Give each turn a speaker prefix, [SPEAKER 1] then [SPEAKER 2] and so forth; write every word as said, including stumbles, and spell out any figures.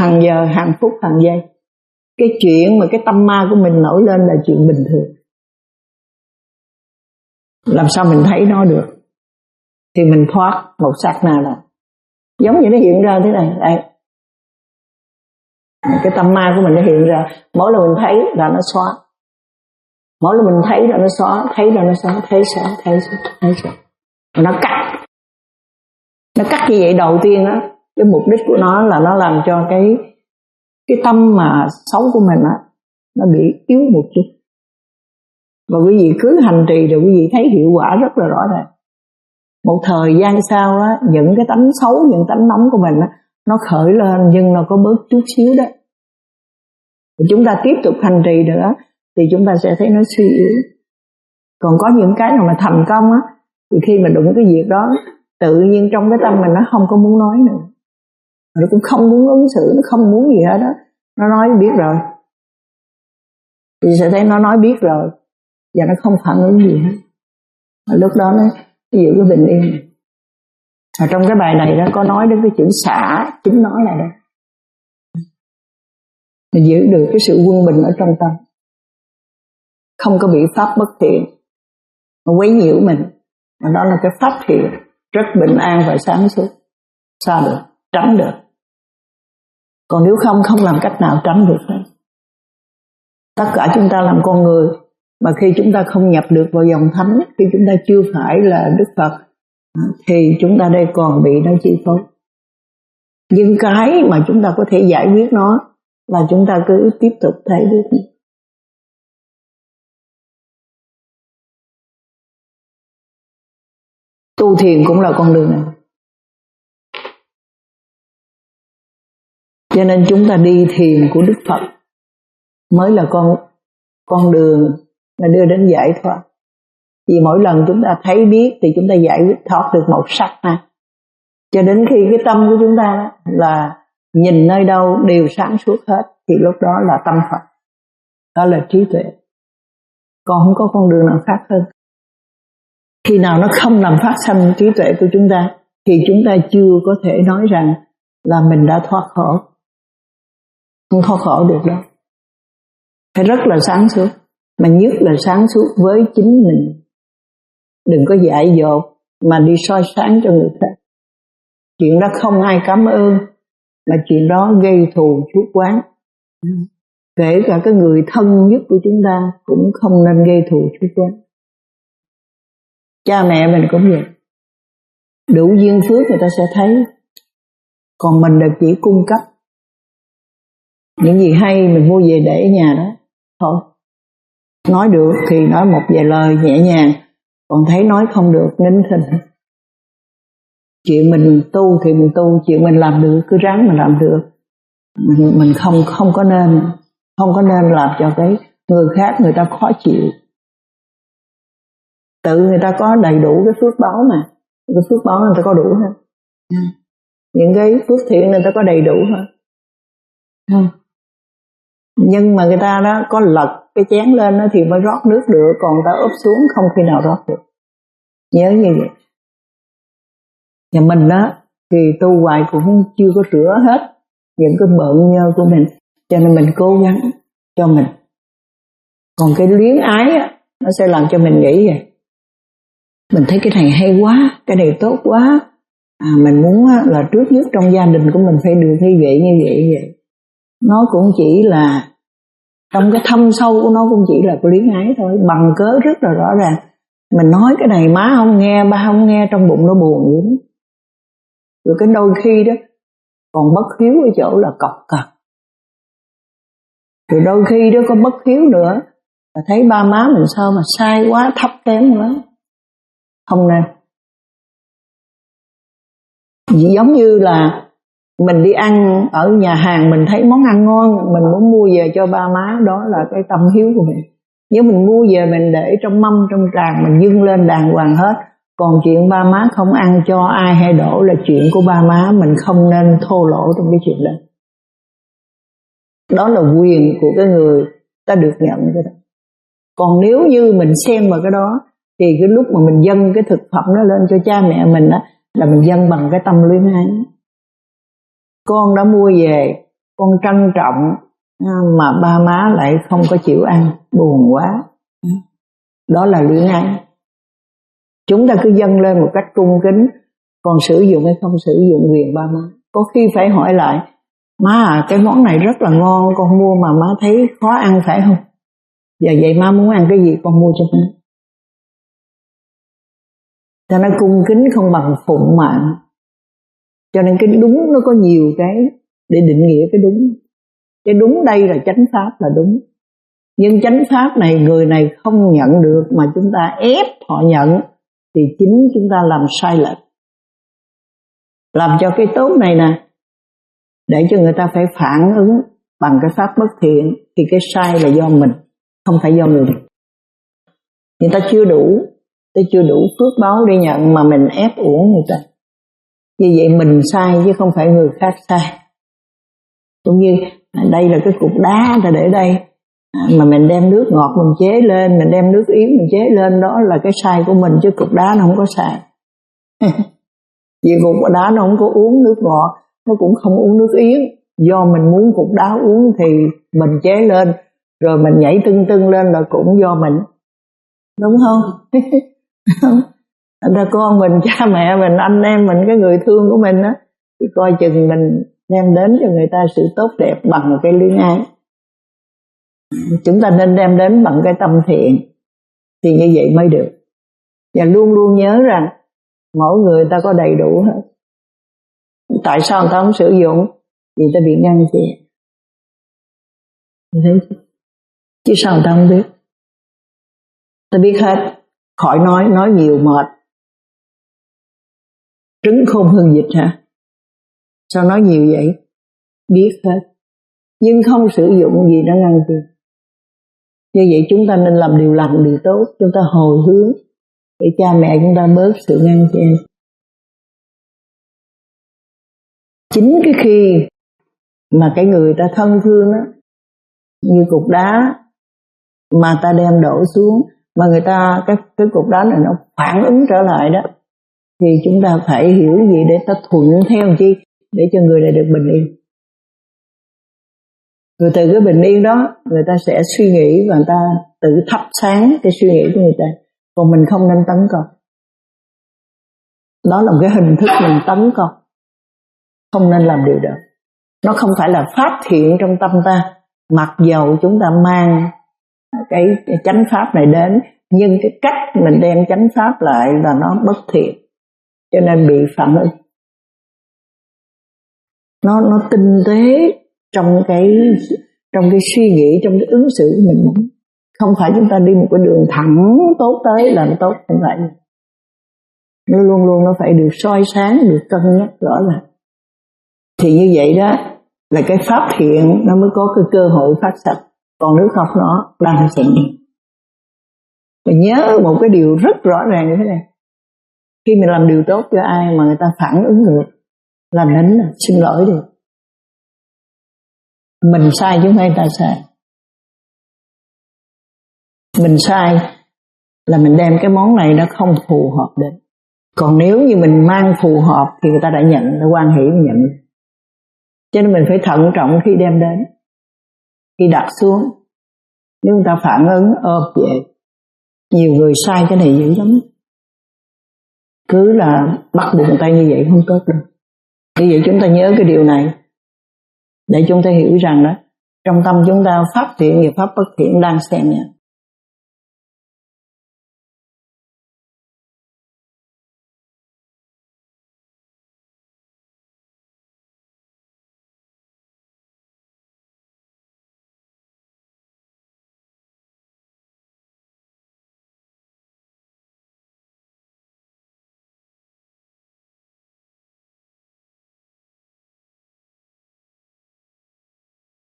[SPEAKER 1] hàng giờ, hàng phút, hàng giây. Cái chuyện mà cái tâm ma của mình nổi lên là chuyện bình thường. Làm sao mình thấy nó được? Thì mình thoát một sát na đó. Giống như nó hiện ra thế này, đây. Cái tâm ma của mình nó hiện ra, mỗi lần mình thấy là nó xóa. Mỗi lần mình thấy là nó xóa, thấy là nó xóa, thấy xóa, thấy xóa, thấy xóa. Nó cắt. Nó cắt như vậy đầu tiên á, cái mục đích của nó là nó làm cho cái cái tâm mà xấu của mình á, nó bị yếu một chút. Và quý vị cứ hành trì rồi quý vị thấy hiệu quả rất là rõ ràng. Một thời gian sau á, những cái tánh xấu, những tánh nóng của mình á, nó khởi lên nhưng nó có bớt chút xíu đó. Thì chúng ta tiếp tục hành trì nữa thì chúng ta sẽ thấy nó suy yếu. Còn có những cái nào mà thành công á, thì khi mà đụng cái việc đó, tự nhiên trong cái tâm mình nó không có muốn nói nữa. Nó cũng không muốn ứng xử, nó không muốn gì hết đó. Nó nói biết rồi. Thì sẽ thấy nó nói biết rồi. Và nó không phản ứng gì hết. Và lúc đó nó giữ cái bình yên. Ở trong cái bài này đó có nói đến cái chữ xả, chính nói là đây. Mình giữ được cái sự quân bình ở trong tâm. Không có bị pháp bất thiện nó quấy nhiễu mình. Và đó là cái pháp thiện, rất bình an và sáng suốt. Sao được? Tránh được. Còn nếu không, không làm cách nào tránh được hết. Tất cả chúng ta làm con người, mà khi chúng ta không nhập được vào dòng thánh, khi chúng ta chưa phải là Đức Phật, thì chúng ta đây còn bị nó chi phối. Nhưng cái mà chúng ta có thể giải quyết nó là chúng ta cứ tiếp tục thấy được. Tu thiền cũng là con đường này. Cho nên chúng ta đi thiền của Đức Phật mới là con con đường mà đưa đến giải thoát. Vì mỗi lần chúng ta thấy biết thì chúng ta giải quyết thoát được một sắc na. Cho đến khi cái tâm của chúng ta là nhìn nơi đâu đều sáng suốt hết, thì lúc đó là tâm Phật. Đó là trí tuệ. Còn không có con đường nào khác hơn. Khi nào nó không làm phát sanh trí tuệ của chúng ta thì chúng ta chưa có thể nói rằng là mình đã thoát khổ. Không thoát khổ được đâu. Phải rất là sáng suốt. Mà nhất là sáng suốt với chính mình. Đừng có dại dột mà đi soi sáng cho người khác. Chuyện đó không ai cảm ơn, mà chuyện đó gây thù chuốc oán. Kể cả cái người thân nhất của chúng ta cũng không nên gây thù chuốc oán. Cha mẹ mình cũng vậy. Đủ duyên phước người ta sẽ thấy. Còn mình là chỉ cung cấp. Những gì hay mình mua về để ở nhà đó. Thôi. Nói được thì nói một vài lời nhẹ nhàng. Còn thấy nói không được nín thinh. Chuyện mình tu thì mình tu. Chuyện mình làm được cứ ráng mình làm được. Mình, mình không không có nên Không có nên làm cho cái người khác người ta khó chịu. Tự người ta có đầy đủ cái phước báo mà. Cái phước báo người ta có đủ hết. Những cái phước thiện người ta có đầy đủ hết. Không. Nhưng mà người ta đó có lật cái chén lên đó thì mới rót nước được. Còn người ta úp xuống không khi nào rót được. Nhớ như vậy. Và mình đó thì tu hoài cũng chưa có rửa hết những cái bợn nhơ của mình. Cho nên mình cố gắng cho mình. Còn cái luyến ái á, nó sẽ làm cho mình nghĩ vậy. Mình thấy cái này hay quá, cái này tốt quá. À, mình muốn là trước nhất trong gia đình của mình phải được như vậy, như vậy, như vậy. Nó cũng chỉ là, trong cái thâm sâu của nó cũng chỉ là cái luyến ái thôi. Bằng cớ rất là rõ ràng. Mình nói cái này má không nghe, ba không nghe, trong bụng nó buồn vậy đó. Rồi cái đôi khi đó, còn bất hiếu ở chỗ là cọc cằn. Rồi đôi khi đó có bất hiếu nữa, là thấy ba má mình sao mà sai quá, thấp kém quá. Không nên. Chỉ giống như là mình đi ăn ở nhà hàng, mình thấy món ăn ngon, mình muốn mua về cho ba má, đó là cái tâm hiếu của mình. Nếu mình mua về mình để trong mâm, trong tràng, mình dâng lên đàng hoàng hết. Còn chuyện ba má không ăn cho ai hay đổ là chuyện của ba má, mình không nên thô lỗ trong cái chuyện đó. Đó là quyền của cái người ta được nhận cái đó. Còn nếu như mình xem vào cái đó, thì cái lúc mà mình dâng cái thực phẩm nó lên cho cha mẹ mình á, là mình dâng bằng cái tâm luyến ái. Con đã mua về, con trân trọng mà ba má lại không có chịu ăn, buồn quá. Đó là luyến ái. Chúng ta cứ dâng lên một cách cung kính, còn sử dụng hay không sử dụng quyền ba má. Có khi phải hỏi lại, má à, cái món này rất là ngon, con mua mà má thấy khó ăn phải không? Giờ vậy má muốn ăn cái gì con mua cho má. Cho nên cung kính không bằng phụng mạng. Cho nên cái đúng nó có nhiều cái để định nghĩa cái đúng. Cái đúng đây là chánh pháp là đúng. Nhưng chánh pháp này người này không nhận được mà chúng ta ép họ nhận thì chính chúng ta làm sai lệch. Làm cho cái tốt này nè, để cho người ta phải phản ứng bằng cái pháp bất thiện thì cái sai là do mình, không phải do người. Người ta chưa đủ, ta chưa đủ phước báo để nhận mà mình ép uổng người ta. Như vậy mình sai chứ không phải người khác sai. Cũng như đây là cái cục đá ta để đây, mà mình đem nước ngọt mình chế lên, mình đem nước yến mình chế lên, đó là cái sai của mình chứ cục đá nó không có sai. Vì cục đá nó không có uống nước ngọt, nó cũng không uống nước yến. Do mình muốn cục đá uống thì mình chế lên, rồi mình nhảy tưng tưng lên là cũng do mình. Đúng không? Thành ra con mình, cha mẹ mình, anh em mình, cái người thương của mình á, thì coi chừng mình đem đến cho người ta sự tốt đẹp bằng cái luyến ái. Chúng ta nên đem đến bằng cái tâm thiện, thì như vậy mới được. Và luôn luôn nhớ rằng mỗi người ta có đầy đủ hết. Tại sao người ta không sử dụng? Vì ta bị ngăn chặn. Thế chứ sao người ta không biết? Ta biết hết. Khỏi nói, nói nhiều mệt. Trứng khôn hơn vịt hả? Sao nói nhiều vậy? Biết hết. Nhưng không sử dụng gì nó ngăn chặn. Như vậy chúng ta nên làm điều lành, điều tốt. Chúng ta hồi hướng để cha mẹ chúng ta bớt sự ngăn chặn. Chính cái khi mà cái người ta thân thương á, như cục đá mà ta đem đổ xuống, mà người ta cái cái cục đá này nó phản ứng trở lại đó, thì chúng ta phải hiểu gì để ta thuận theo chi, để cho người này được bình yên. Rồi từ cái bình yên đó, người ta sẽ suy nghĩ và người ta tự thắp sáng cái suy nghĩ của người ta. Còn mình không nên tấn công. Đó là một cái hình thức mình tấn công. Không nên làm điều đó. Nó không phải là pháp thiện trong tâm ta. Mặc dầu chúng ta mang cái, cái chánh pháp này đến, nhưng cái cách mình đem chánh pháp lại là nó bất thiện, cho nên bị phản ứng. Nó nó tinh tế trong cái trong cái suy nghĩ, trong cái ứng xử của mình. Không phải chúng ta đi một cái đường thẳng tốt tới là nó tốt, không phải. Nó luôn luôn nó phải được soi sáng, được cân nhắc rõ ràng. Thì như vậy đó là cái pháp thiện nó mới có cái cơ hội phát sạch. Còn nếu không nó đang sịnh. Và nhớ một cái điều rất rõ ràng như thế này. Khi mình làm điều tốt cho ai mà người ta phản ứng ngược, là nín là xin lỗi đi. Mình sai chứ không phải ta sai. Mình sai là mình đem cái món này nó không phù hợp đến. Còn nếu như mình mang phù hợp thì người ta đã nhận, đã hoan hỷ nhận. Cho nên mình phải thận trọng khi đem đến. Khi đặt xuống, nếu người ta phản ứng ôm về. Nhiều người sai cái này dữ lắm. Cứ là bắt buộc người ta như vậy không tốt đâu. Như vậy chúng ta nhớ cái điều này, để chúng ta hiểu rằng đó, trong tâm chúng ta pháp thiện và pháp bất thiện đang xen nhau.